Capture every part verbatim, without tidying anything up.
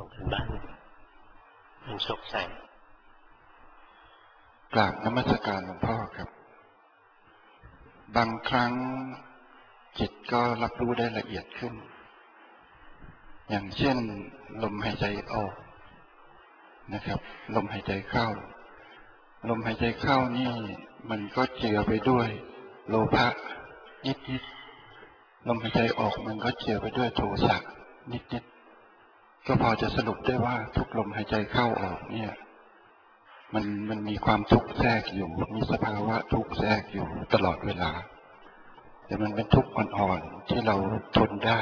งกันบ้านมันโชคชัยกราบนมัสการหลวงพ่อครับบางครั้งจิตก็รับรู้ได้ละเอียดขึ้นอย่างเช่นลมหายใจออกนะครับลมหายใจเข้าลมหายใจเข้านี่มันก็เจือไปด้วยโลภะนิดๆลมหายใจออกมันก็เจือไปด้วยโทสะนิดๆก็พอจะสรุปได้ว่าทุกลมหายใจเข้าออกเนี่ยมันมันมีความทุกข์แทรกอยู่มีสภาวะทุกข์แทรกอยู่ตลอดเวลาแต่มันเป็นทุกข์อ่อนๆที่เราทนได้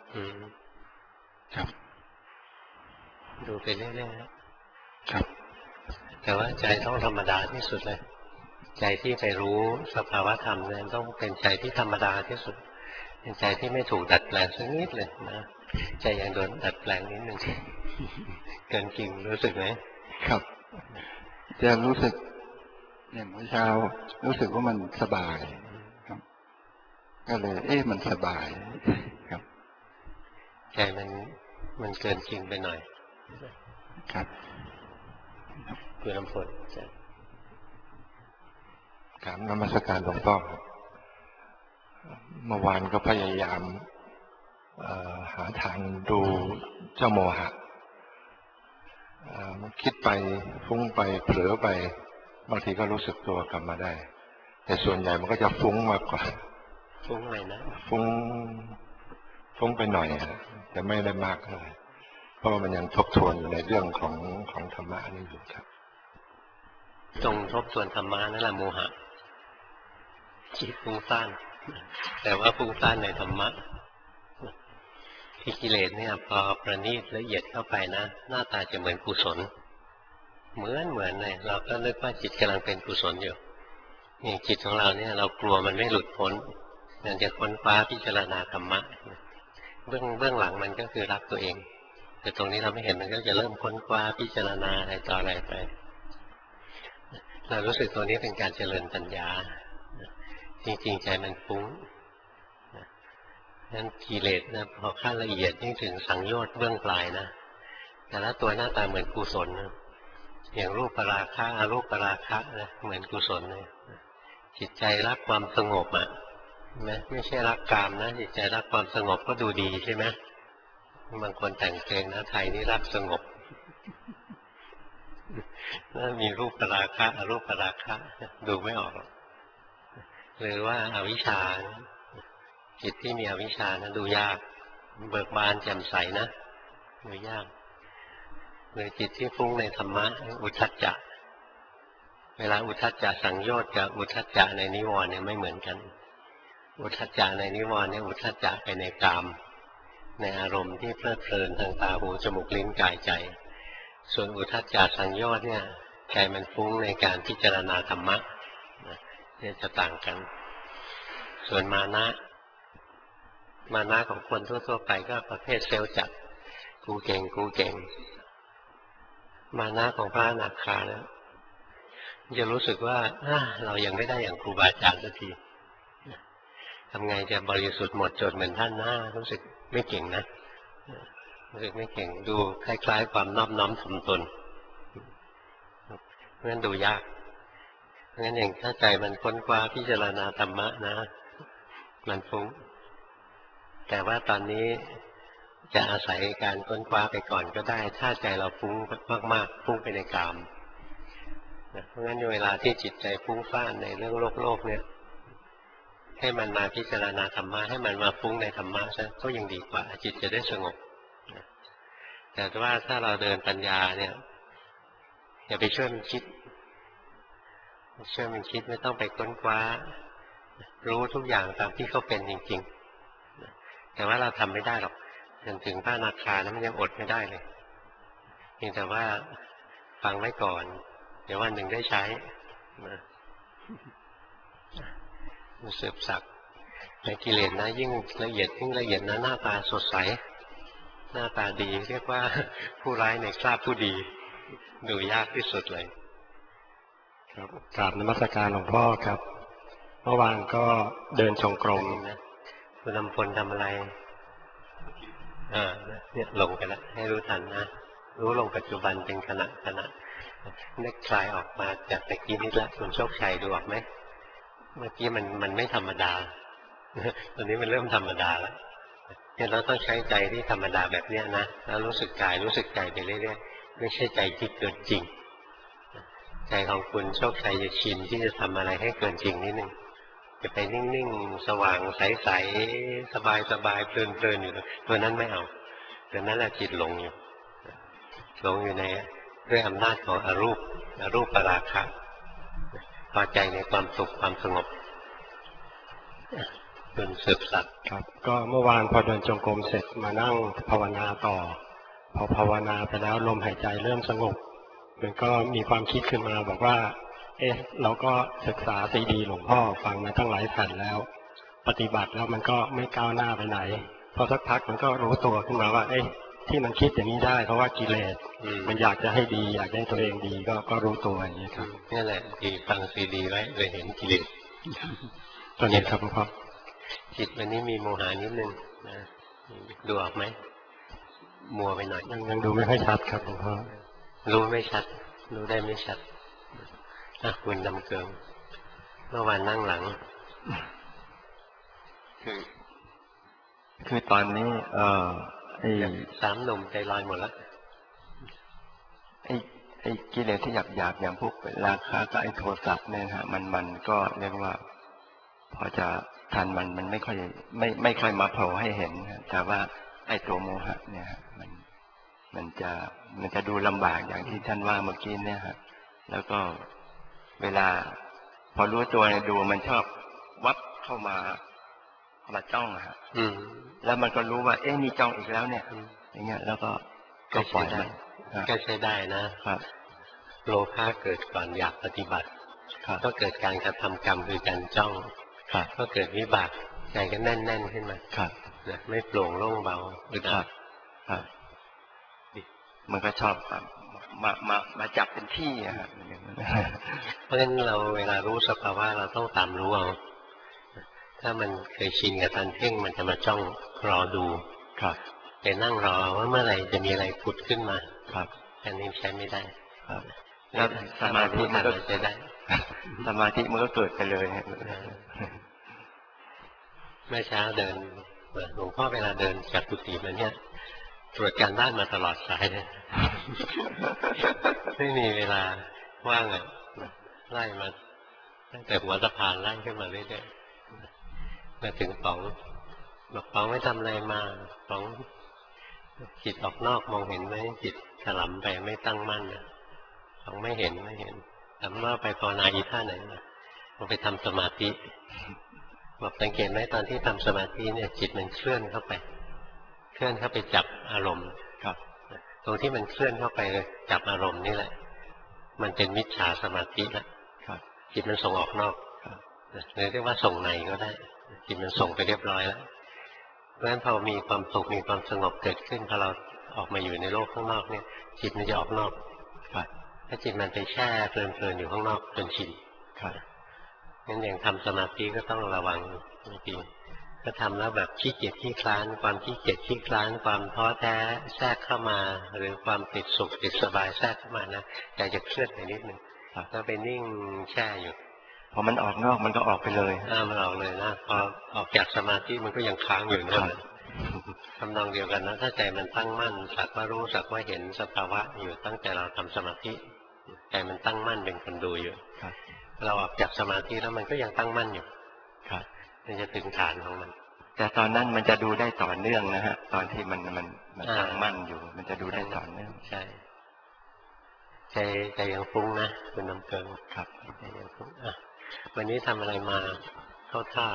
ครับดูไปเรื่อยๆครับแต่ว่าใจต้องธรรมดาที่สุดเลยใจที่ไปรู้สภาวะธรรมเนี่ยต้องเป็นใจที่ธรรมดาที่สุดเป็นใจที่ไม่ถูกดัดแปลงสักนิดเลยนะใจยังโดนดัดแปลงนิดนึงเกินจริงรู้สึกไหมครับจะรู้สึกอย่างเมื่อเช้ารู้สึกว่ามันสบายครับก็เลยเอ๊ะมันสบายครับใจมันมันเกินจริงไปหน่อยครับคุณลำพลกราบนมัสการหลวงพ่อเมื่อวานก็พยายามหาทางดูเจ้าโมหะคิดไปฟุ้งไปเผลอไปบางทีก็รู้สึกตัวกลับมาได้แต่ส่วนใหญ่มันก็จะฟุ้งมากกว่าฟุ้งอะไรนะฟุ้งฟุ้งไปหน่อยแต่ไม่ได้มากเท่าไหร่เพราะมันยังทบทวนอยู่ในเรื่องของของธรรมะนี่อยู่ครับตรงทบทวนธรรมะนั่นแหละโมหะจิตฟุ้งซ่านแต่ว่าฟุ้งซ่านในธรรมะที่กิเลสเนี่ยพอประณีตละเอียดเข้าไปนะหน้าตาจะเหมือนกุศลเหมือนเหมือนเลยเราก็นึกว่าจิตกำลังเป็นกุศลอยู่นี่จิตของเราเนี่ยเรากลัวมันไม่หลุดพ้นอยากจะค้นคว้าพิจารณาธรรมะเบื้องเบื้องหลังมันก็คือรักตัวเองแต่ตรงนี้เราไม่เห็นมันก็จะเริ่มค้นคว้าพิจารณาอะไรต่ออะไรไปเรารู้สึกตัวนี้เป็นการเจริญปัญญาจริงๆใจมันฟุ้งนั้นกิเลสนะพอขั้นละเอียดยิ่งถึงสังโยชน์เบื้องปลายนะแต่ละตัวหน้าตาเหมือนกุศลนะอย่างรูปปราคะอรูปปราคะนะเหมือนกุศลเลยจิตใจรักความสงบอ่ะไม่ไม่ใช่รักกามนะจิตใจรักความสงบก็ดูดีใช่ไหมบางคนแต่งเพลงนะไทยนี่รักสงบนั่นมีรูปปราคะอรูปปราคะดูไม่ออกหรือว่าอวิชชาจิตที่มีอวิชชานะดูยากเบิกบานแจ่มใสนะดูยากหรือจิตที่ฟุ้งในธรรมะอุทธัจจะเวลาอุทธัจจะสังโยชน์กับอุทธัจจะในนิวรณ์เนี่ยไม่เหมือนกันอุทธัจจะในนิวรณ์เนี่ยอุทธัจจะไปในกามในอารมณ์ที่เพลิดเพลินทางตาหูจมูกลิ้นกายใจส่วนอุทธัจจะสังโยชน์เนี่ยใจมันฟุ้งในการพิจารณาธรรมะเนี่ยจะต่างกันส่วนมานะมานะของคนทั่วๆไปก็ประเภทเซลล์จัดกูเก่งกูเก่งมานะของพระอนาคาแล้วจะรู้สึกว่าเรายังไม่ได้อย่างครูบาอาจารย์สักทีทำไงจะบริสุทธิ์หมดจดเหมือนท่านนะรู้สึกไม่เก่งนะรู้สึกไม่เก่งดูคล้ายๆความนอบน้อมถ่อมตนเพราะฉะนั้นดูยากเพราะฉะนั้นเองถ้าใจมันค้นคว้าพิจารณาธรรมะนะมันฟุ้งแต่ว่าตอนนี้จะอาศัยการค้นคว้าไปก่อนก็ได้ถ้าใจเราฟุ้งมากๆฟุ้งไปในกามเพราะงั้นเวลาที่จิตใจฟุ้งซ่านในเรื่องโลกโลกเนี่ยให้มันมาพิจารณาธรรมะให้มันมาฟุ้งในธรรมะซะก็ยังดีกว่าจิตจะได้สงบแต่ว่าถ้าเราเดินปัญญาเนี่ยอย่าไปช่วยมันคิดช่วยมันคิดไม่ต้องไปค้นคว้ารู้ทุกอย่างตามที่เขาเป็นจริงๆแต่ว่าเราทำไม่ได้หรอกจนถึงพระอนาคานั้นมันยังอดไม่ได้เลยเพียงแต่ว่าฟังไว้ก่อนเดี๋ยววันหนึ่งได้ใช้มันเสืบสักในกิเลสนะยิ่งละเอียดยิ่งละเอียดนะหน้าตาสดใสหน้าตาดีเรียกว่าผู้ร้ายในคราบผู้ดีดูยากที่สุดเลยครับกราบนมัสการหลวงพ่อครับเมื่อวานก็เดินจงกรมนะคุณลำพลทำอะไรอ่าเนี่ยหลงไปแล้วให้รู้ทันนะรู้ลงปัจจุบันเป็นขณะขณะนึกคลายออกมาจากตะกี้นิดละคุณโชคชัยดูออกไหมเมื่อกี้มันมันไม่ธรรมดาตอนนี้มันเริ่มธรรมดาแล้วเนี่ยเราต้องใช้ใจที่ธรรมดาแบบเนี้ยนะแล้วรู้สึกกายรู้สึกใจไปเรื่อยๆไม่ใช่ใจที่เกินจริงใจของคุณโชคชัยจะชินที่จะทำอะไรให้เกินจริงนิดนึงจะไปนิ่งๆสว่างใสๆสบายๆเพลินๆอยู่ตัวนั้นไม่เอาตัวนั้นแหละจิตหลงอยู่หลงอยู่ในด้วยอำนาจของอรูปอรูปปราคะพอใจในความสุขความสงบคุณสืบสัตว์ครับก็เมื่อวานพอเดินจงกรมเสร็จมานั่งภาวนาต่อพอภาวนาไปแล้วลมหายใจเริ่มสงบมันก็มีความคิดขึ้นมาบอกว่าเอ๊ะเราก็ศึกษาซีดีหลวงพ่อฟังมาตั้งหลายแผ่นแล้วปฏิบัติแล้วมันก็ไม่ก้าวหน้าไปไหนพอสักพักมันก็รู้ตัวขึ้นมาว่าเอ๊ะที่มันคิดอย่างนี้ได้เพราะว่ากิเลสมันอยากจะให้ดีอยากให้ตัวเองดีก็ก็รู้ตัวอย่างนี้ครับนี่แหละที่ฟังซีดีไว้เลยเห็นกิเลสตอนนี้ครับหลวงพ่อจิตวันนี้มีโมหะนิดนึงนะดูออกไหมมัวไปหน่อยยังยังดูไม่ค่อยชัดครับหลวงพ่อรู้ไม่ชัดรู้ได้ไม่ชัดอ่ะคุณดำเกิงเมื่อวานนั่งหลังคือคือตอนนี้เออไอ้สามหนุ่มใจลอยหมดแล้วไอ้ไอ้กิเลสที่หยาบหยาบอย่างพวกราคะกับไอ้โทสะเนี่ยฮะมันมันก็เรียกว่าพอจะทันมันมันไม่ค่อยไม่ไม่ค่อยมาโผล่ให้เห็นแต่ว่าไอ้ตัวโมหะเนี่ยมันมันจะมันจะดูลำบากอย่างที่ท่านว่าเมื่อกี้เนี่ยฮะแล้วก็เวลาพอรู้ตัวเนี่ยดูมันชอบวับเข้ามามาจ้องฮะแล้วมันก็รู้ว่าเอ๊ะนี่จ้องอีกแล้วเนี่ยอย่างเงี้ยแล้วก็ก็ปล่อยมันก็ใช้ได้นะครับโลภะเกิดก่อนอยากปฏิบัติก็เกิดการกระทำกรรมคือการจ้องก็เกิดวิบากใจก็แน่นๆขึ้นมานะไม่โปร่งโล่งเบาอึดอัดมันก็ชอบมามามาจับเป็นที่อะฮะเพราะฉะนั้นเราเวลารู้สภาวะเราต้องตามรู้เอาถ้ามันเคยชินกับการเพ่งมันจะมาจ้องรอดูครับแต่นั่งรอว่าเมื่อไหร่จะมีอะไรผุดขึ้นมาครับอันนี้ใช้ไม่ได้ครับแล้วสมาธิมันก็ใช้ได้สมาธิมันก็เกิดไปเลยเมื่อเช้าเดินหลวงพ่อเวลาเดินจากกุฏิมาเนี่ยตรวจการบ้านมาตลอดสายเลยไม่มีเวลาว่างอ่ะไล่มาตั้งแต่หัวสะพานไล่ขึ้นมาเรื่อยๆมาถึงป๋องบอกป๋องไม่ทำอะไรมาป๋องจิตออกนอกมองเห็นไหมจิตถลำไปไม่ตั้งมั่นนะป๋องไม่เห็นไม่เห็นถามว่าไปภาวนาอีท่าไหนมาลงไปทำสมาธิบอกสังเกตไหมตอนที่ทำสมาธิเนี่ยจิตมันเคลื่อนเข้าไปเคลื่อนเข้าไปจับอารมณ์ครับตรงที่มันเคลื่อนเข้าไปจับอารมณ์นี่แหละมันเป็นมิจฉาสมาธิแล้วจิตมันส่งออกนอกหรือเรียกว่าส่งในก็ได้จิตมันส่งไปเรียบร้อยแล้วเพราะฉะนั้นพอมีความสุขมีความสงบเกิดขึ้นพอเราออกมาอยู่ในโลกข้างนอกเนี่ยจิตมันจะออกนอกถ้าจิตมันไปแช่เพลินๆอยู่ข้างนอกจนชินงั้นอย่างทำสมาธิก็ต้องระวังจริงๆถ้าทำแล้วแบบขี้เกียจขี้คลานความขี้เกียจขี้คลานความท้อแท้แทรกเข้ามาหรือความติดสุขติดสบายแทรกเข้ามานะใจจะเคลื่อนไปนิดนึงถ้าไปนิ่งแช่อยู่พอมันออกนอกมันก็ออกไปเลยอ่ามันออกเลยนะพอออกจากสมาธิมันก็ยังค้างอยู่นั่นแหละทำนองเดียวกันนะถ้าใจมันตั้งมั่นสักว่ารู้สักว่าเห็นสภาวะอยู่ตั้งแต่เราทำสมาธิใจมันตั้งมั่นเป็นคนดูอยู่เราออกจากสมาธิแล้วมันก็ยังตั้งมั่นอยู่มันจะถึงฐานของมันแต่ตอนนั้นมันจะดูได้ต่อเนื่องนะฮะตอนที่มันมันมันตั้งมั่นอยู่มันจะดูได้ต่อเนื่องใช่ใจใจยังฟุ้งนะคุณน้ำเกิงครับใจยังฟุ้งอ่ะวันนี้ทำอะไรมาเข้าท่า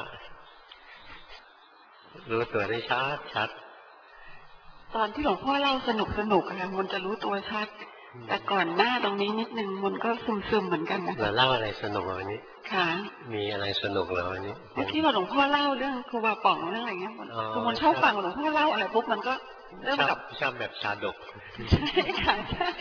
รู้ตัวได้ชัดชัดตอนที่หลวงพ่อเล่าสนุกสนุกค่ะมันจะรู้ตัวชัดแต่ก่อนหน้าตรงนี้นิดนึงมันก็ซึมๆเหมือนกันนะเราเล่าอะไรสนุกวันนี้ค่ะมีอะไรสนุกเหรอวันนี้เมื่อกี้หลวงพ่อเล่าเรื่องครูบาป๋องเรื่องอะไรเงี้ยคือมันชอบฟังหลวงพ่อเล่าอะไรปุ๊บมันก็เริ่มกับชอบแบบชาดกใช่ค่ะใช่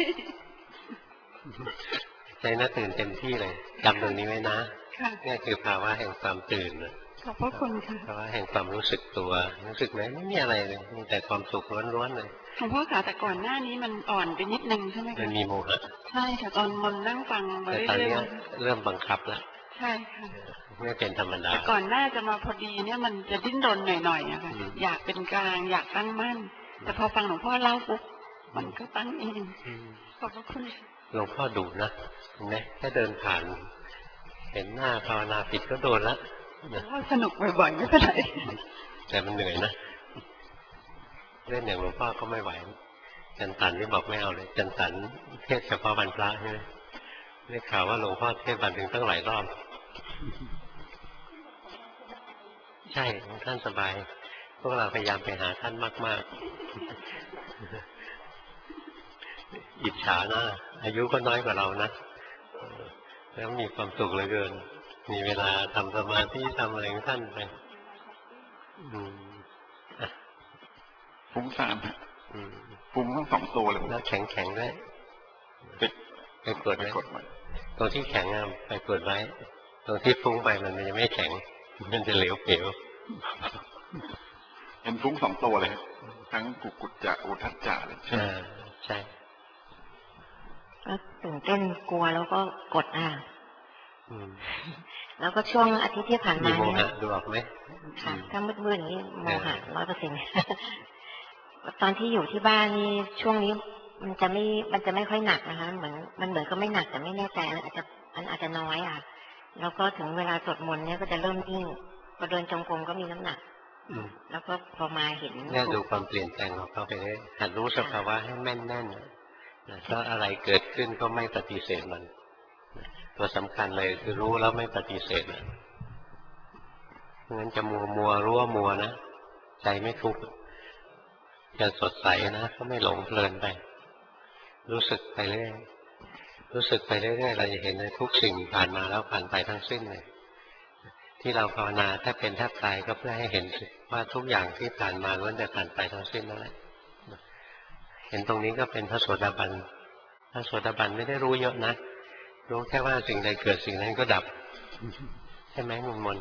ใจน่าตื่นเต็มที่เลยจำตรงนี้ไว้นะนี่คือภาวะแห่งความตื่นขอบพระคุณค่ะภาวะแห่งความรู้สึกตัวรู้สึกไหมไม่มีอะไรเลยมีแต่ความสุขล้วนๆเลยหลวงพ่อค่ะแต่ก่อนหน้านี้มันอ่อนไปนิดนึงใช่ไหมคะมันมีโมหะใช่ค่ะตอนมนนั่งฟังมาเรื่อยๆแต่ตอนนี้เริ่มบังคับแล้วใช่ค่ะไม่เป็นธรรมดาแต่ก่อนหน้าจะมาพอดีเนี่ยมันจะดิ้นรนหน่อยๆอะค่ะอยากเป็นกลางอยากตั้งมั่นแต่พอฟังหลวงพ่อเล่าปุ๊บมันก็ตั้งเองขอบพระคุณหลวงพ่อดุนะเห็นไหมแค่เดินผ่านเห็นหน้าภาวนาผิดก็โดนละว่าสนุกบ่อยๆไม่เป็นไรแต่มันเหนื่อยนะเล่นอย่างหลวงพ่อก็ไม่ไหวจันตันนี่บอกไม่เอาเลยจันตันเทศเฉพาะวันพระใช่ไหมได้ข่าวว่าหลวงพ่อเทศวันถึงตั้งหลายรอบใช่ท่านสบายพวกเราพยายามไปหาท่านมากๆอิจฉานะอายุก็น้อยกว่าเรานะแล้วมีความสุขเหลือเกินมีเวลาทำสมาธิทำอะไรของท่านไปฟุ้งซ่านฟุ้งทั้งสองตัวเลยแล้วแข็งแข็งด้วยไปกดไว้ตรงที่แข็งไปกดไว้ตรงที่ฟุ้งไปมันจะไม่แข็งมันจะเหลวเปลวเห็นฟุ้งสองตัวเลยทั้งกุกุจจะอุทัจจะเลยใช่ใช่ก็ตื่นเต้นกลัวแล้วก็กดอ่ะแล้วก็ช่วงอาทิตย์ที่ผ่านมาเนี่ยดูออกไหมค่ะถ้ามืดๆนี่โมหะร้อยเปอร์เซ็นต์ตอนที่อยู่ที่บ้านนี่ช่วงนี้มันจะไม่มันจะไม่ค่อยหนักนะคะเหมือนมันเหมือนก็ไม่หนักแต่ไม่แน่ใจอาจจะมันอาจจะน้อยอ่ะแล้วก็ถึงเวลาสวดมนต์เนี่ยก็จะเริ่มยิ่งพอเดินจงกรมก็มีน้ำหนักแล้วก็พอมาเห็นเนี่ยดูความเปลี่ยนแปลงของเขาไปเลยหัดรู้สภาวะให้แม่นแน่นถ้าอะไรเกิดขึ้นก็ไม่ปฏิเสธมันตัวสำคัญเลยคือรู้แล้วไม่ปฏิเสธเพราะงั้นจะมัวมัวรู้ว่ามัวนะใจไม่ทุกข์จะสดใสนะก็ไม่หลงเพลินไปรู้สึกไปเรื่อยรู้สึกไปเรื่อยๆเราจะเห็นในทุกสิ่งผ่านมาแล้วผ่านไปทั้งสิ้นเลยที่เราภาวนาถ้าเป็นแทบตายก็เพื่อให้เห็นว่าทุกอย่างที่ผ่านมาล้วนแต่ผ่านไปทั้งสิ้นนั่นแหละเห็นตรงนี้ก็เป็นพระโสดาบันพระโสดาบันไม่ได้รู้เยอะนะรู้แค่ว่าสิ่งใดเกิดสิ่งนั้นก็ดับใช่ไหมมุนมน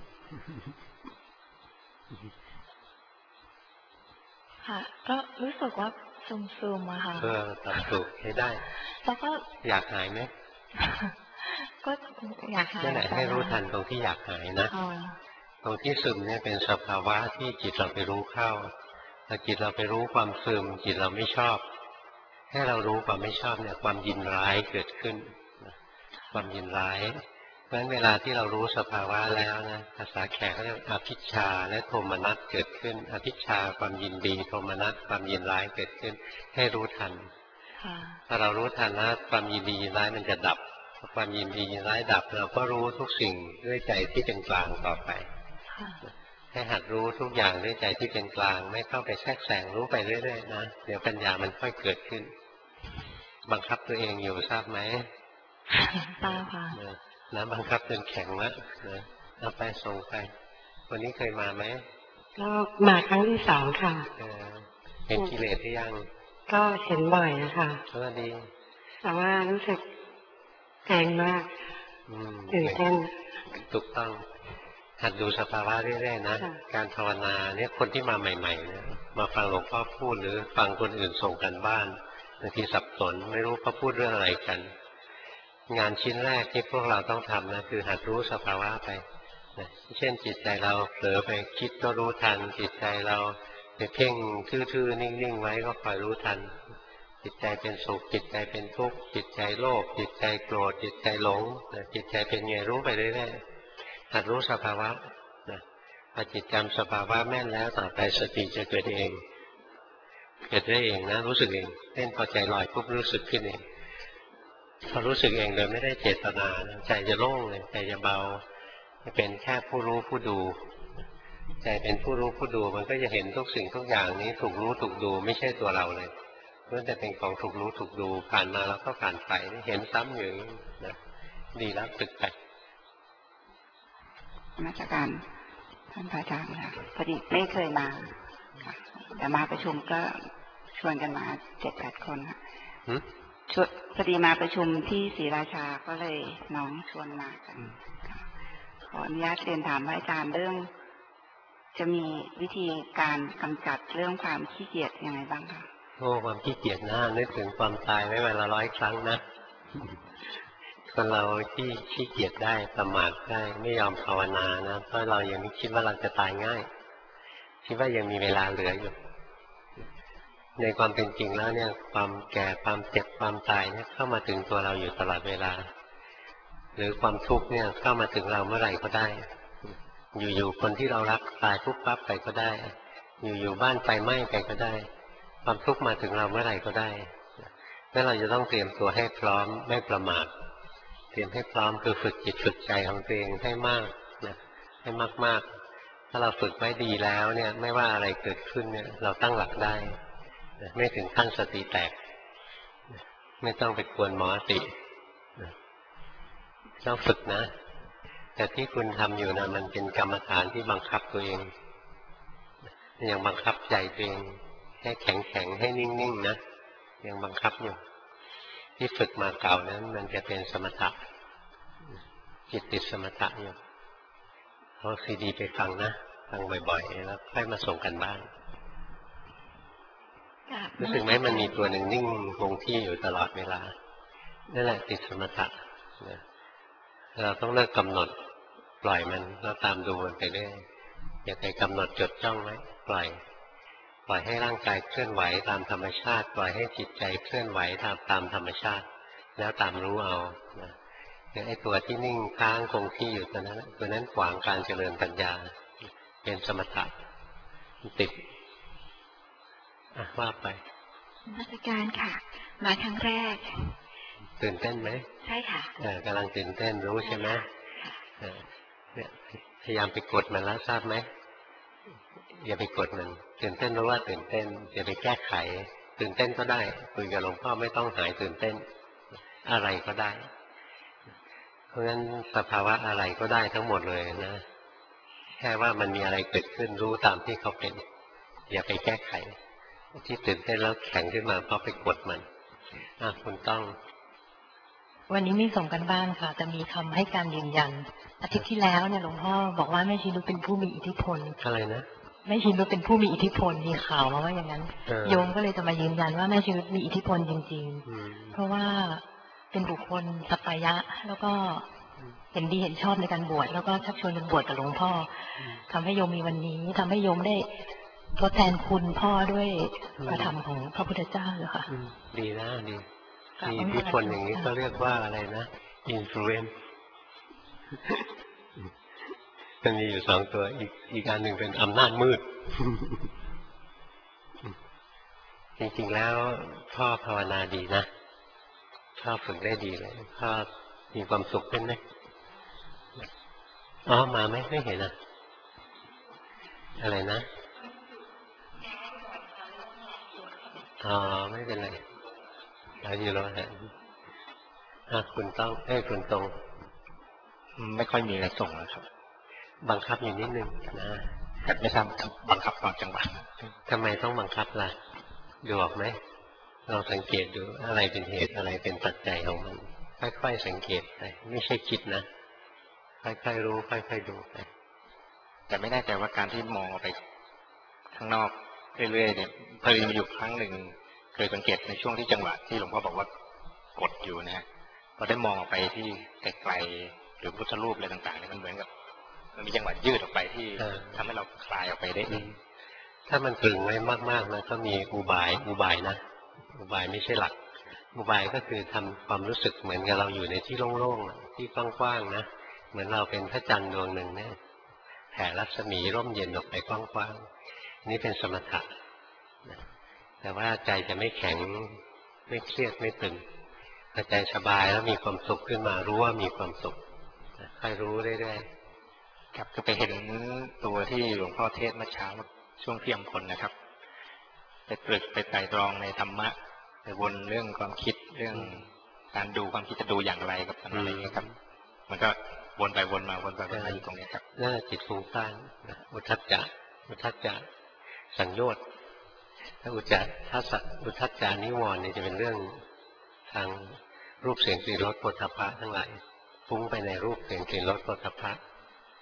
ค่ะก็รู้สึกว่าซึมๆอะค่ะเออทำถูกให้ได้แล้วก็อยากหายไหมก็อยากหายนั่นแหละให้รู้ทันตรงที่อยากหายนะตรงที่ซึมเนี่ยเป็นสภาวะที่จิตเราไปรู้เข้าถ้าจิตเราไปรู้ความซึมจิตเราไม่ชอบให้เรารู้ความไม่ชอบเนี่ยความยินร้ายเกิดขึ้นความยินร้ายเพราะฉะนั้นเวลาที่เรารู้สภาวะแล้วนะภาษาแขกเขาเรียกอภิชฌาและโทมนัสเกิดขึ้นอภิชฌาความยินดีโทมนัสความยินร้ายเกิดขึ้นให้รู้ทันถ้าเรารู้ทันนะความยินดียินร้ายมันจะดับความยินดียินร้ายดับเราก็รู้ทุกสิ่งด้วยใจที่เป็นกลางต่อไปให้หัดรู้ทุกอย่างด้วยใจที่เป็นกลางไม่เข้าไปแทรกแซงรู้ไปเรื่อยๆนะเดี๋ยวปัญญามันค่อยเกิดขึ้นบังคับตัวเองอยู่ทราบไหมทราบค่ะนะบังคับจนแข็งแล้วนะเอาไปส่งไปวันนี้เคยมาไหมก็มาครั้งที่สองค่ะเห็นกิเลสหรือยังก็เห็นบ่อยนะคะสวัสดีแต่ว่ารู้สึกแข็งมากตื่นเต้นถูกต้องหัดดูสภาวะเรื่อยๆนะการภาวนาเนี่ยคนที่มาใหม่ๆเนี่ยมาฟังหลวงพ่อพูดหรือฟังคนอื่นส่งกันบ้านบางทีสับสนไม่รู้เขาพูดเรื่องอะไรกันงานชิ้นแรกที่พวกเราต้องทำนะคือหัดรู้สภาวะไปเช่นจิตใจเราเผลอไปคิดก็รู้ทันจิตใจเราไปเพ่งทื่อๆนิ่งๆไว้ก็คอยรู้ทันจิตใจเป็นสุขจิตใจเป็นทุกข์จิตใจโลภจิตใจโกรธจิตใจหลงจิตใจเป็นไงรู้ไปเรื่อยๆหัดรู้สภาวะนะพอจิตจำสภาวะแม่นแล้วต่อไปสติจะเกิดเองเกิดได้เองนะรู้สึกเองเล่นพอใจลอยปุ๊บรู้สึกขึ้นเองพอรู้สึกเองโดยไม่ได้เจตนาใจจะโล่งเลยใจจะเบาจะเป็นแค่ผู้รู้ผู้ดูใจเป็นผู้รู้ผู้ดูมันก็จะเห็นทุกสิ่งทุกอย่างนี้ถูกรู้ถูกดูไม่ใช่ตัวเราเลยล้วนแต่เป็นของถูกรู้ถูกดูผ่านมาแล้วก็ผ่านไปเห็นซ้ำอยู่นะดีแล้วฝึกไปมาจากการท่านพระอาจารย์ค่ะพอดีไม่เคยมาแต่มาประชุมก็ชวนกันมาเจ็ดแปดคนค่ะชวนพอดีมาประชุมที่ศรีราชาก็เลยน้องชวนมากันออนุญาตเรียนถามพระอาจารย์เรื่องจะมีวิธีการกำจัดเรื่องความขี้เกียจยังไงบ้างคะโอ้ความขี้เกียจนะนึกถึงความตายไว้วันละร้อยครั้งนะคนเราที่ขี้เกียจได้ประมาทได้ไม่ยอมภาวนานะเพราะเรายังไม่คิดว่าเราจะตายง่ายคิดว่ายังมีเวลาเหลืออยู่ในความเป็นจริงแล้วเนี่ยความแก่ความเจ็บความตายเนี่ยเข้ามาถึงตัวเราอยู่ตลอดเวลาหรือความทุกข์เนี่ยเข้ามาถึงเราเมื่อไหร่ก็ได้อยู่ๆคนที่เรารักตายปุ๊บปั๊บไปก็ได้อยู่ๆบ้านไฟไหม้ไปก็ได้ความทุกข์มาถึงเราเมื่อไหร่ก็ได้นั่นเราจะต้องเตรียมตัวให้พร้อมไม่ประมาทเตรียมให้พร้อมคือฝึกจิตฝึกใจของตัวเองให้มากนะให้มากๆถ้าเราฝึกไว้ดีแล้วเนี่ยไม่ว่าอะไรเกิดขึ้นเนี่ยเราตั้งหลักได้ไม่ถึงขั้นสติแตกไม่ต้องไปกวนหมอสติต้องฝึกนะแต่ที่คุณทำอยู่นะมันเป็นกรรมฐานที่บังคับตัวเองยังบังคับใจตัวเองให้แข็งแข็งให้นิ่งๆนะยังบังคับอยู่ที่ฝึกมาเก่านั้นมันจะเป็นสมถะจิตติดสมถะอยู่เอาซีดีไปฟังนะฟังบ่อยๆแล้วค่อยมาส่งกันบ้านรู้สึกไหมมันมีตัวหนึ่งนิ่งคงที่อยู่ตลอดเวลานั่นแหละติดสมถะนะเราต้องเลิกกำหนดปล่อยมันแล้วตามดูมันไปเรื่อยอย่าไปกำหนดจดจ้องไว้ปล่อยปล่อยให้ร่างกายเคลื่อนไหวตามธรรมชาติปล่อยให้จิตใจเคลื่อนไหวตามตามธรรมชาติแล้วตามรู้เอานะไอ้ตัวที่นิ่งค้างคงที่อยู่ตัวนั้นตัวนั้นขวางการเจริญปัญญาเป็นสมถะติดอ่ะว่าไปนมัสการค่ะมาครั้งแรกตื่นเต้นไหมใช่ค่ะเออกำลังตื่นเต้นรู้ใช่ไหมเนี่ยพยายามไปกดมันแล้วทราบไหมอย่าไปกดมันตื่นเต้นรู้ว่าตื่นเต้นอย่าไปแก้ไขตื่นเต้นก็ได้คุยกับหลวงพ่อไม่ต้องหายตื่นเต้นอะไรก็ได้เพราะฉะนั้นสภาวะอะไรก็ได้ทั้งหมดเลยนะแค่ว่ามันมีอะไรเกิดขึ้นรู้ตามที่เขาเป็นอย่าไปแก้ไขที่ตื่นเต้นแล้วแข็งขึ้นมาเพราะไปกดมันอ่ะคุณต้องวันนี้มีส่งกันบ้านค่ะแต่มีคำให้การยืนยันอาทิตย์ที่แล้วเนี่ยหลวงพ่อบอกว่าแม่ชีนุเป็นผู้มีอิทธิพลอะไรนะแม่ชีนุเป็นผู้มีอิทธิพลมีข่าวมาว่าอย่างนั้นโยมก็เลยจะมายืนยันว่าแม่ชีนุมีอิทธิพลจริงๆเพราะว่าเป็นบุคคลสัปปายะแล้วก็เห็นดีเห็นชอบในการบวชแล้วก็ชักชวนกันบวชกับหลวงพ่อทำให้โยมมีวันนี้ทำให้โยมได้ทดแทนคุณพ่อด้วยพระธรรมของพระพุทธเจ้าเลยค่ะดีนะดีมีอิทธิพลอย่างนี้ก็เรียกว่าอะไรนะอินฟลูเอนซ์มันมีอยู่สองตัวอีกอีกอันหนึ่งเป็นอำนาจมืดจริงๆแล้วพ่อภาวนาดีนะพ่อฝึกได้ดีเลยพ่อมีความสุขขึ้นไหมอ๋อมาไหมไม่เห็นอ่ะอะไรนะอ๋อไม่เป็นไรเราอยู่แล้วฮะคุณต้องให้คุณตรงไม่ค่อยมีอะไรส่งแล้วครับบังคับอยู่นิดนึงนะแต่ไม่ทราบบังคับบางจังหวะทำไมต้องบังคับล่ะดูออกไหมเราสังเกตดูอะไรเป็นเหตุอะไรเป็นปัจจัยของมันค่อยๆสังเกตไปไม่ใช่คิดนะค่อยๆรู้ค่อยๆดูไปแต่ไม่แน่ใจว่าการที่มองออกไปข้างนอกเรื่อยๆเนี่ยเคยมีอยู่ครั้งหนึ่งเคยสังเกตในช่วงที่จังหวะที่หลวงพ่อบอกว่ากดอยู่นะฮะพอได้มองออกไปที่ไกลๆหรือพุทธรูปอะไรต่างๆเนี่ยมันเหมือนกับมันมีจังหวะยืดออกไปที่ทำให้เราคลายออกไปได้ถ้ามันตึงไว้มากๆนะก็มีอุบายอุบายนะอุบายไม่ใช่หลักอุบายก็คือทำความรู้สึกเหมือนกับเราอยู่ในที่โล่งๆที่กว้างๆนะเหมือนเราเป็นพระจันทร์ดวงหนึ่งเนี่ยแผ่รัศมีร่มเย็นออกไปกว้างๆนี่เป็นสมถะแต่ว่าใจจะไม่แข็งไม่เครียดไม่ตึงใจสบายแล้วมีความสุขขึ้นมารู้ว่ามีความสุขค่อยรู้เรื่อยๆครับก็ไปเห็นตัวที่หลวงพ่อเทศเมื่อเช้าช่วงเที่ยงคนนะครับไปตรึกไปไตร่ตรองในธรรมะไปวนเรื่องความคิดเรื่องการดูความคิดจะดูอย่างไรกับอะไรอย่างนี้ครับมันก็วนไปวนมาวนไปวนมาอยู่ตรงนี้ครับน่าจิตฟุ้งซ่านอุทธัจจะอุทธัจจะสังโยชน์ถ้าอุจจาถ้าสัตอุทธัจจานิวรณ์เนี่ยจะเป็นเรื่องทางรูปเสียงกลิ่นรสโผฏฐัพพะทั้งหลายฟุ้งไปในรูปเสียงกลิ่นรสโผฏฐัพพะ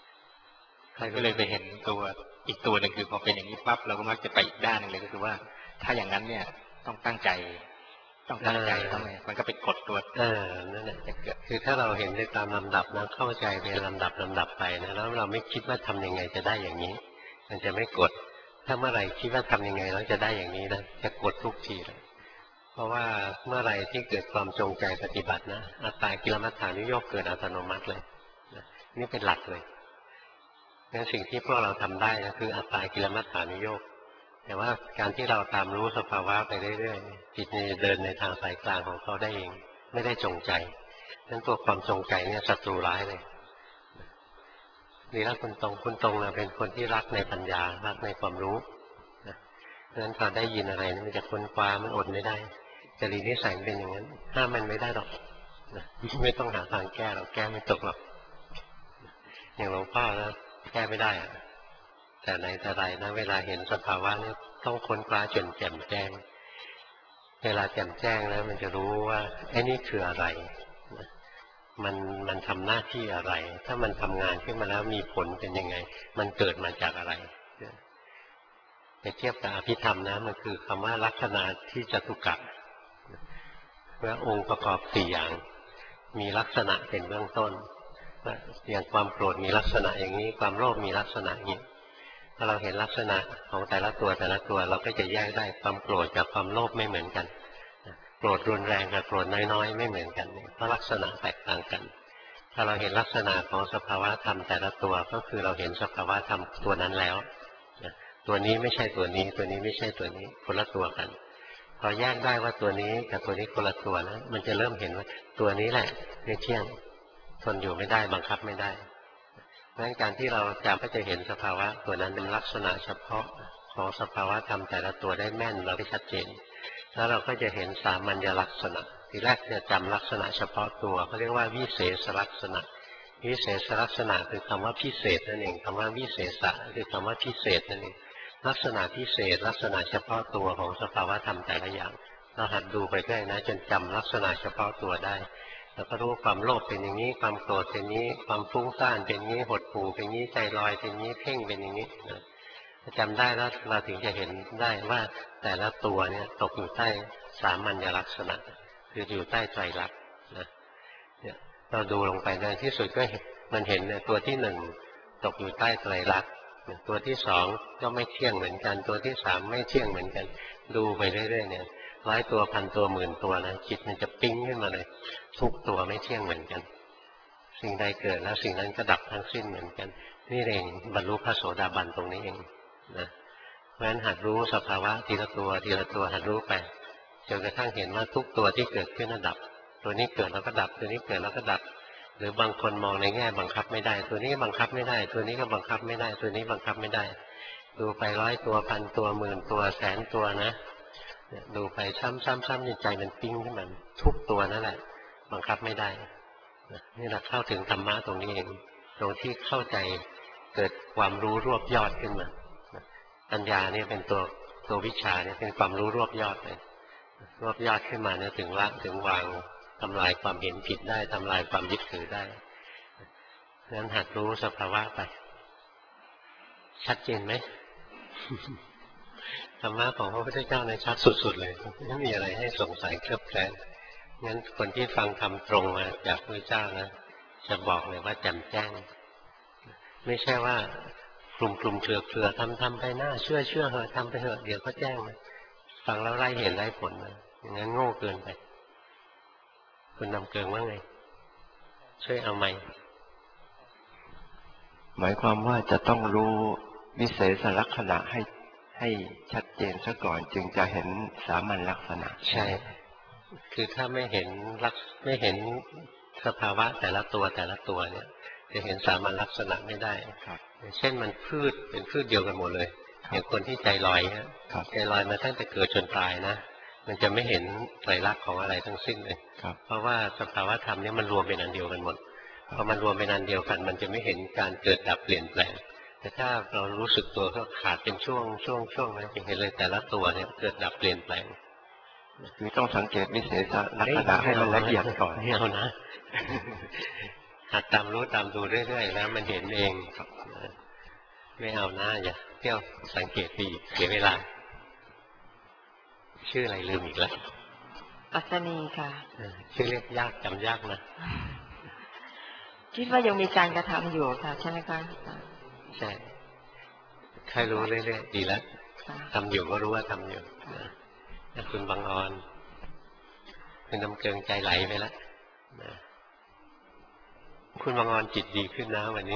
ก็เลยไปเห็นตัวอีกตัวหนึ่งคือพอเป็นอย่างนี้ปั๊บเราก็มักจะไปอีกด้านหนึ่งเลยก็คือว่าถ้าอย่างนั้นเนี่ยต้องตั้งใจต้องตั้งใจทำไมมันก็ไปกดตัวเออนั่นแหละคือถ้าเราเห็นในตามลำดับนะเข้าใจเป็นลำดับลำดับไปนะแล้วเราไม่คิดว่าทำยังไงจะได้อย่างนี้มันจะไม่กดถ้าเมื่อไหร่คิดว่าทำยังไงแล้วจะได้อย่างนี้นะจะกดทุกทีเลยเพราะว่าเมื่อไหร่ที่เกิดความจงใจปฏิบัตินะอัตตากิลมัฏฐานุโยคเกิดอัตโนมัติเลยนะนี่เป็นหลักเลยงั้นสิ่งที่พวกเราทำได้นะคืออัตตากิลมัฏฐานุโยคแต่ว่าการที่เราตามรู้สภาวะไปเรื่อยๆจิตจะเดินในทางสายกลางของเขาได้เองไม่ได้จงใจนั้นตัวความจงใจเนี่ยศัตรูร้ายเลยนี่ละคุณตรงคุณตรงนะเป็นคนที่รักในปัญญารักในความรู้นะเพราะฉะนั้นพอได้ยินอะไรมันจะค้นคว้ามันอดไม่ได้จริตนิสัยเป็นอย่างนั้นห้ามมันไม่ได้หรอกนะไม่ต้องหาทางแก้เราแก้ไม่ตกหรอกอย่างหลวงพ่อนะแก้ไม่ได้อะแต่ไหนแต่ไรนะเวลาเห็นสภาวะนี่ต้องค้นคว้าจนแจ่มแจ้งเวลาแจ่มแจ้งแล้วมันจะรู้ว่าไอ้นี่คืออะไรนะมันมันทำหน้าที่อะไรถ้ามันทำงานขึ้นมาแล้วมีผลเป็นยังไงมันเกิดมาจากอะไรไปเทียบกับอภิธรรมนะมันคือคำว่าลักษณะที่จตุกะว่าองค์ประกอบสี่อย่างมีลักษณะเป็นเบื้องต้นอย่างความโกรธมีลักษณะอย่างนี้ความโลภมีลักษณะอย่างนี้ถ้าเราเห็นลักษณะของแต่ละตัวแต่ละตัวเราก็จะแยกได้ความโกรธกับความโลภไม่เหมือนกันโกรธรุนแรงกับโกรธน้อยๆไม่เหมือนกันเพราะลักษณะแตกต่างกันถ้าเราเห็นลักษณะของสภาวะธรรมแต่ละตัวก็คือเราเห็นสภาวะธรรมตัวนั้นแล้วตัวนี้ไม่ใช่ตัวนี้ตัวนี้ไม่ใช่ตัวนี้คนละตัวกันพอแยกได้ว่าตัวนี้กับตัวนี้คนละตัวนะมันจะเริ่มเห็นว่าตัวนี้แหละไม่เที่ยงทนอยู่ไม่ได้บังคับไม่ได้เพราะฉะนั้นการที่เราจำก็จะเห็นสภาวะตัวนั้นเป็นลักษณะเฉพาะของสภาวะธรรมแต่ละตัวได้แม่นเราได้ชัดเจนแล้วเราก็จะเห็นสามัญลักษณะทีแรกจะจำลักษณะเฉพาะตัวเขาเรียกว่าวิเศษลักษณะวิเศษลักษณะคือคำว่าพิเศษนั่นเองคำว่าวิเศษะคือคำว่าพิเศษนั่นเองลักษณะพิเศษลักษณะเฉพาะตัวของสภาวะธรรมแต่ละอย่างเราหัดดูไปได้นะจนจำลักษณะเฉพาะตัวได้แล้วก็รู้ความโลภเป็นอย่างนี้ความโกรธเป็นอย่างนี้ความฟุ้งซ่านเป็นอย่างนี้หดหู่เป็นอย่างนี้ใจลอยเป็นอย่างนี้เพ่งเป็นอย่างนี้นะจำได้แล้วเราถึงจะเห็นได้ว่าแต่ละตัวเนี่ยตกอยู่ใต้สามัญลักษณะคืออยู่ใต้ไตรลักษณ์นะเนี่ยเราดูลงไปในที่สุดก็มันเห็นเนี่ยตัวที่หนึ่งตกอยู่ใต้ไตรลักษณ์ตัวที่สองก็ไม่เที่ยงเหมือนกันตัวที่สามไม่เที่ยงเหมือนกันดูไปเรื่อยๆเนี่ยร้อยตัวพันตัวหมื่นตัวนะจิตมันจะปิ้งขึ้นมาเลยทุกตัวไม่เที่ยงเหมือนกันสิ่งใดเกิดแล้วสิ่งนั้นก็ดับทั้งสิ้นเหมือนกันนี่เองบรรลุพระโสดาบันตรงนี้เองนะเพราะฉะนั้นหัดรู้สภาวะทีละตัวทีละตัวหัดรู้ไปจนกระทั่งเห็นว่าทุกตัวที่เกิดขึ้นนั้นดับตัวนี้เกิดแล้วก็ดับตัวนี้เกิดแล้วก็ดับหรือบางคนมองในแง่บังคับไม่ได้ตัวนี้บังคับไม่ได้ตัวนี้ก็บังคับไม่ได้ตัวนี้บังคับไม่ได้ดูไปร้อยตัวพันตัวหมื่นตัวแสนตัวนะดูไปซ้ำๆๆใจมันปิ้งขึ้นมาทุกตัวนั่นแหละบังคับไม่ได้นี่แหละเข้าถึงธรรมะตรงนี้เองตรงที่เข้าใจเกิดความรู้รวบยอดขึ้นมาปัญญาเนี่ยเป็นตัวตัววิชาเนี่ยเป็นความรู้รวบยอดเลยรวบยอดขึ้นมาเนี่ยถึงละถึงวางทำลายความเห็นผิดได้ทำลายความยึดถือได้งั้นหัดรู้สภาวะไปชัดเจนไหม ธรรมะของพระพุทธเจ้าในชัดสุดๆเลยไม่มีอะไรให้สงสัยเคลือบแคลงงั้นคนที่ฟังธรรมตรงมาจากพระเจ้านะจะบอกเลยว่าแจ่มแจ้งไม่ใช่ว่ากลุ่มกลุ่มเครือเครือทำทำไปหน้าเชื่อเชื่อเหอะทำไปเหอะเดี๋ยวก็แจ้งนะฟังแล้วไร้เห็นไร้ผลนะอย่างนั้นโง่เกินไปคุณนำเกิงว่าไงช่วยเอาไหมหมายความว่าจะต้องรู้วิเศษลักษณะให้ให้ชัดเจนซะก่อนจึงจะเห็นสามัญลักษณะใช่คือถ้าไม่เห็นลักไม่เห็นสภาวะแต่ละตัวแต่ละตัวเนี่ยจะเห็นสามัญลักษณะไม่ได้ครับเช่นมันพืชเป็นพืชเดียวกันหมดเลยอย่างคนที่ใจลอยเนี่ยใจลอยมาตั้งแต่เกิดจนตายนะมันจะไม่เห็นไตรลักษณ์ของอะไรทั้งสิ้นเลยเพราะว่าสภาวะธรรมเนี่ยมันรวมเป็นอันเดียวกันหมดพอมันรวมเป็นอันเดียวกันมันจะไม่เห็นการเกิดดับเปลี่ยนแปลงแต่ถ้าเรารู้สึกตัวก็ขาดเป็นช่วงช่วงช่วงนะจะเห็นเลยแต่ละตัวเนี่ยเกิดดับเปลี่ยนแปลงคือต้องสังเกตวิเศษลักษณะให้มันละเอียดก่อนไม่เอานะหัดตามรู้ตามดูเรื่อยๆแล้วมันเห็นเองไม่เอาหน้าอย่าเที่ยวสังเกตดีเสียเวลาชื่ออะไรลืมอีกแล้วอัศนีค่ะชื่อเรียกยากจำยากนะคิดว่ายังมีการกระทำอยู่ค่ะใช่ไหมคะใช่ใครรู้เรื่อยๆดีแล้วทำอยู่ก็รู้ว่าทำอยู่นะคุณบางออนคุณน้ำเกลืองใจไหลไปแล้วนะคุณบางออนจิตดีขึ้นนะวันนี้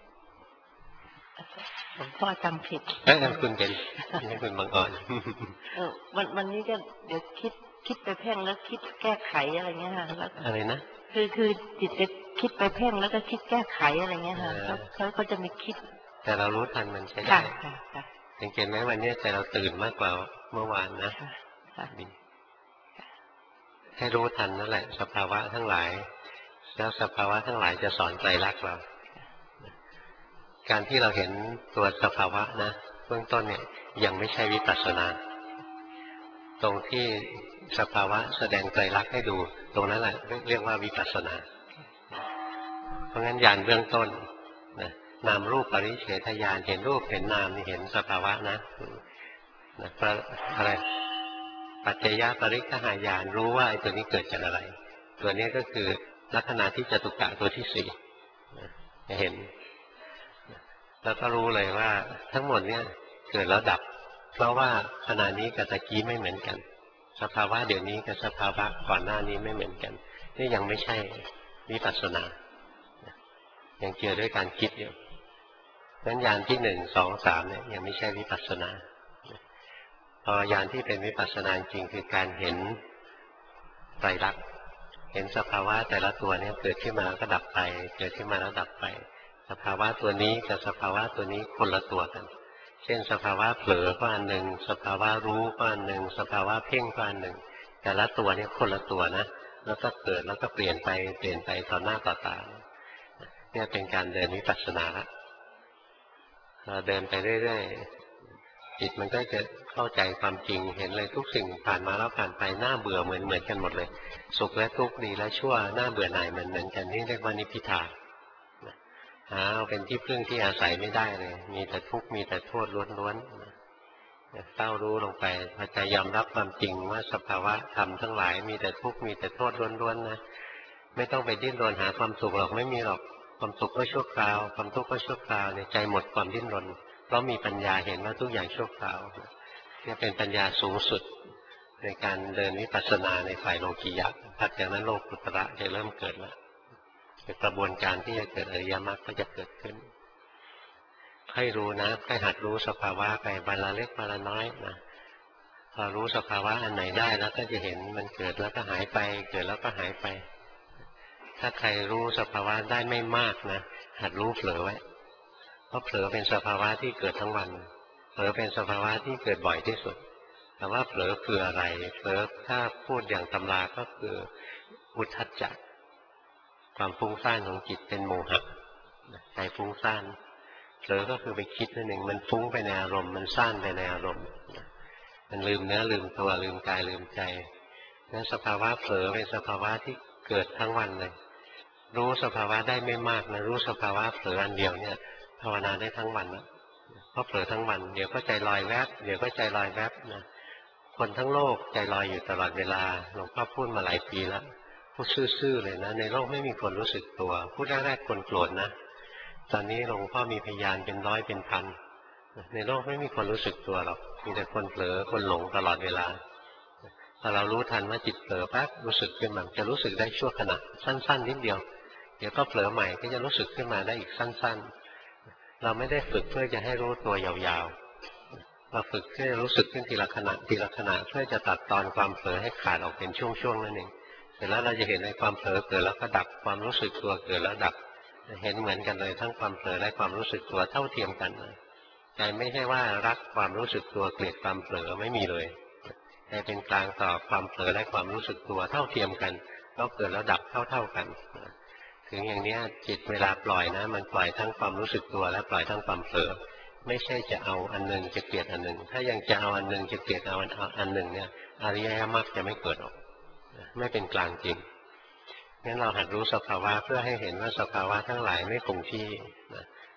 หลวงพ่อจำผิดเออคุณเป็นนี่คุณบางออนเออวันวันนี้ก็เดี๋ยวคิดคิดไปเพ่งแล้วคิดแก้ไขอะไรเงี้ยค่ะอะไรนะคือคือจิตจะคิดไปเพ่งแล้วก็คิดแก้ไขอะไรเงี้ยค่ะเขาเขาจะมีคิดแต่เรารู้ทันมันใช่ได้สังเกตไหมวันนี้ใจเราตื่นมากกว่าเมื่อวานนะดีให้รู้ทันนั่นแหละสภาวะทั้งหลายแล้วสภาวะทั้งหลายจะสอนไตรลักษณ์เราการที่เราเห็นตัวสภาวะนะเบื้องต้นเนี่ยยังไม่ใช่วิปัสสนาตรงที่สภาวะแสดงไตรลักษณ์ให้ดูตรงนั้นแหละเรียกว่าวิปัสสนาเพราะงั้นญาณเบื้องต้นนะนามรูปปริเฉทญาณเห็นรูปเห็นนามนี่เห็นสภาวะนะนะอะไรปัจจยปริฆหายานรู้ว่าไอ้ตัวนี้เกิดจากอะไรตัวนี้ก็คือลักษณะที่จตุกะตัวที่สี่จะเห็นแล้วก็รู้เลยว่าทั้งหมดเนี่ยเกิดแล้วดับเพราะว่าขณะนี้กับตะกี้ไม่เหมือนกันสภาวะเดี๋ยวนี้กับสภาวะก่อนหน้านี้ไม่เหมือนกันนี่ยังไม่ใช่วิปัสสนายังเจอด้วยการคิดอยู่นั้นญาณที่หนึ่งสองสามเนี่ยยังไม่ใช่วิปัสสนาพอญาณที่เป็นวิปัสสนาจริงคือการเห็นไตรลักษณ์เห็นสภาวะแต่ละตัวเนี่ยเกิดขึ้นมาแล้วก็ดับไปเกิดขึ้นมาแล้วดับไปสภาวะตัวนี้กับสภาวะตัวนี้คนละตัวกันเช่นสภาวะเผลอก็อันหนึ่งสภาวะรู้ก็อันหนึ่งสภาวะเพ่งก็อันหนึ่งแต่ละตัวเนี่ยคนละตัวนะแล้วก็เกิดแล้วก็เปลี่ยนไปเปลี่ยนไปต่อหน้าต่อตาเนี่ยเป็นการเดินวิปัสสนาละเราเดินไปเรื่อยๆจิตมันก็จะเข้าใจความจริงเห็นเลยทุกสิ่งผ่านมาแล้วผ่านไปหน้าเบื่อเหมือนเหมือนกันหมดเลยสุขและทุกข์ดีและชั่วหน้าเบื่อหน่ายเหมือนเหมือนกันนี่เรียกว่านิพพิทาหาเอาเป็นที่พึ่งที่อาศัยไม่ได้เลยมีแต่ทุกข์มีแต่โทษล้วนๆเต้ารู้ลงไปพอใจยอมรับความจริงว่าสภาวะธรรมทั้งหลายมีแต่ทุกข์มีแต่โทษล้วนๆนะไม่ต้องไปดิ้นรนหาความสุขหรอกไม่มีหรอกความสุขก็ชั่วคราวความทุกข์ก็ชั่วคราวในใจหมดความดิ้นรนเพราะมีปัญญาเห็นว่าทุกอย่างชั่วคราวนี่เป็นปัญญาสูงสุดในการเดินวิปัสสนาในฝ่ายโลกียะถัดจากนั้นโลกุตระจะเริ่มเกิดแล้วกระบวนการที่จะเกิดอริยมรรคก็จะเกิดขึ้นให้รู้นะให้หัดรู้สภาวะไปวันละเล็กวันละน้อยนะพอรู้สภาวะอันไหนได้แล้วก็จะเห็นมันเกิดแล้วก็หายไปเกิดแล้วก็หายไปถ้าใครรู้สภาวะได้ไม่มากนะหัดรู้เผลอไว้เพราะเผลอเป็นสภาวะที่เกิดทั้งวันเผลอเป็นสภาวะที่เกิดบ่อยที่สุดแต่ว่าเผลอคืออะไรเผลอถ้าพูดอย่างตำราก็คืออุทธัจจะความฟุ้งซ่านของจิตเป็นโมหะใจฟุ้งซ่านเผลอก็คือไปคิดนั่นเองมันฟุ้งไปในอารมณ์มันซ่านไปในอารมณ์มันลืมเนื้อลืมตัวลืมกายลืมใจนั้นสภาวะเผลอเป็นสภาวะที่เกิดทั้งวันเลยรู้สภาวะได้ไม่มากนะรู้สภาวะเผลออันเดียวเนี่ยภาวนาได้ทั้งวันนะเพราะเผลอทั้งวันเดี๋ยวก็ใจลอยแวบเดี๋ยวก็ใจลอยแวบนะคนทั้งโลกใจลอยอยู่ตลอดเวลาหลวงพ่อพูดมาหลายปีแล้วพูดซื่อๆเลยนะในโลกไม่มีคนรู้สึกตัวพูดแรกๆคนโกรธนะตอนนี้หลวงพ่อมีพยานเป็นร้อยเป็นพันในโลกไม่มีคนรู้สึกตัวหรอกมีแต่คนเผลอคนหลงตลอดเวลาพอเรารู้ทันว่าจิตเผลอปั๊บรู้สึกขึ้นมาจะรู้สึกได้ชั่วขณะสั้นๆนิดเดียวเดี๋ยวก็เผลอใหม่ก็จะรู้สึกขึ้นมาได้อีกสั้นๆเราไม่ได้ฝึกเพื่อจะให้รู้ตัวยาวๆเราฝึกเพื่อรู้สึกขึ้นทีละขณะทีละขณะเพื่อจะตัดตอนความเผลอให้ขาดออกเป็นช่วงๆนั่นเองเสร็จแล้วเราจะเห็นในความเผลอเกิดแล้วก็ดับความรู้สึกตัวเกิดแล้วดับเห็นเหมือนกันเลยทั้งความเผลอและความรู้สึกตัวเท่าเทียมกันใจไม่ใช่ว่ารักความรู้สึกตัวเกลียดความเผลอไม่มีเลยใจเป็นกลางต่อความเผลอและความรู้สึกตัวเท่าเทียมกันก็เกิดแล้วดับเท่าๆกันถึงอย่างนี้จิตเวลาปล่อยนะมันปล่อยทั้งความรู้สึกตัวและปล่อยทั้งความเผลอไม่ใช่จะเอาอันหนึ่งจะเกลียดอันหนึ่งถ้ายังจะเอาอันหนึ่งจะเกลียดเอาอันหนึ่งเนี่ยอริยมรรคจะไม่เกิดหรอกไม่เป็นกลางจริงงั้นเราหัดรู้สภาวะเพื่อให้เห็นว่าสภาวะทั้งหลายไม่คงที่นะ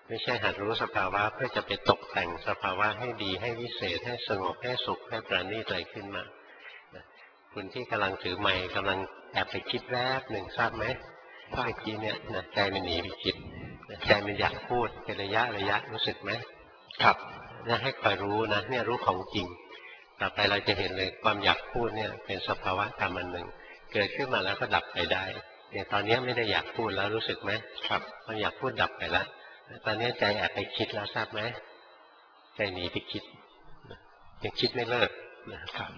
ไม่ใช่หัดรู้สภาวะเพื่อจะไปตกแต่งสภาวะให้ดีให้วิเศษให้สงบให้สุขให้ประณีตอะไรขึ้นมาคุณที่กำลังถือไมค์กำลังแอบไปคิดแวบหนึ่งทราบไหมเมื่อกี้เนี่ยนะใจมันหนีไปคิดใจมันอยากพูดเป็นระยะระยะรู้สึกไหมครับนี่ให้คอยรู้นะเนี่ยรู้ของจริงต่อไปเราจะเห็นเลยความอยากพูดเนี่ยเป็นสภาวะธรรมอันหนึ่งเกิดขึ้นมาแล้วก็ดับไปได้อย่างตอนนี้ไม่ได้อยากพูดแล้วรู้สึกไหมครับความอยากพูดดับไปแล้วตอนนี้ใจแอบไปคิดแล้วทราบไหมใจหนีไปคิดยังคิดไม่เลิกนะครับ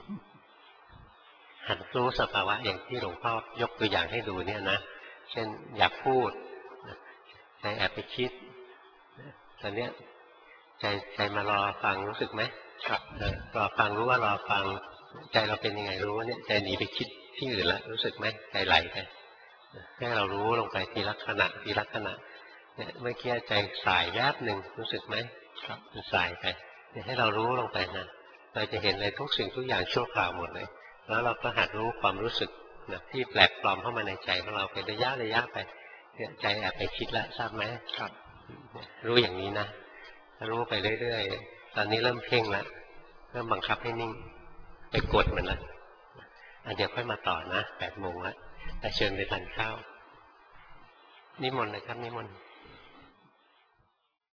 หัดรู้สภาวะอย่างที่หลวงพ่อยกตัวอย่างให้ดูเนี่ยนะเช่นอยากพูดใจแอบไปคิดตอนนี้ใจใจมารอฟังรู้สึกไหมครับรอฟังรู้ว่ารอฟังใจเราเป็นยังไงรู้ว่าเนี่ยใจหนีไปคิดที่อื่นแล้วรู้สึกไหมใจไหลไปให้เรารู้ลงไปทีละขณะทีละขณะเนี่ยเมื่อกี้ใจสายแวบหนึ่งรู้สึกไหมครับมันสายไปเนี่ยให้เรารู้ลงไปนะเราจะเห็นเลยทุกสิ่งทุกอย่างชั่วคราวหมดเลยแล้วเราก็หัดรู้ความรู้สึกนะที่แปลกปลอมเข้ามาในใจของเราเป็นระยะระยะไปเนี่ยใจแอบไปคิดแล้วทราบไหมครับรู้อย่างนี้นะรู้ไปเรื่อยๆตอนนี้เริ่มเพ่งแล้วเริ่มบังคับให้นิ่งไปกดมันแล้วอันเดี๋ยวค่อยมาต่อนะแปดโมงแล้วแต่เชิญไปทานข้าวนิมนต์เลยครับนิมนต์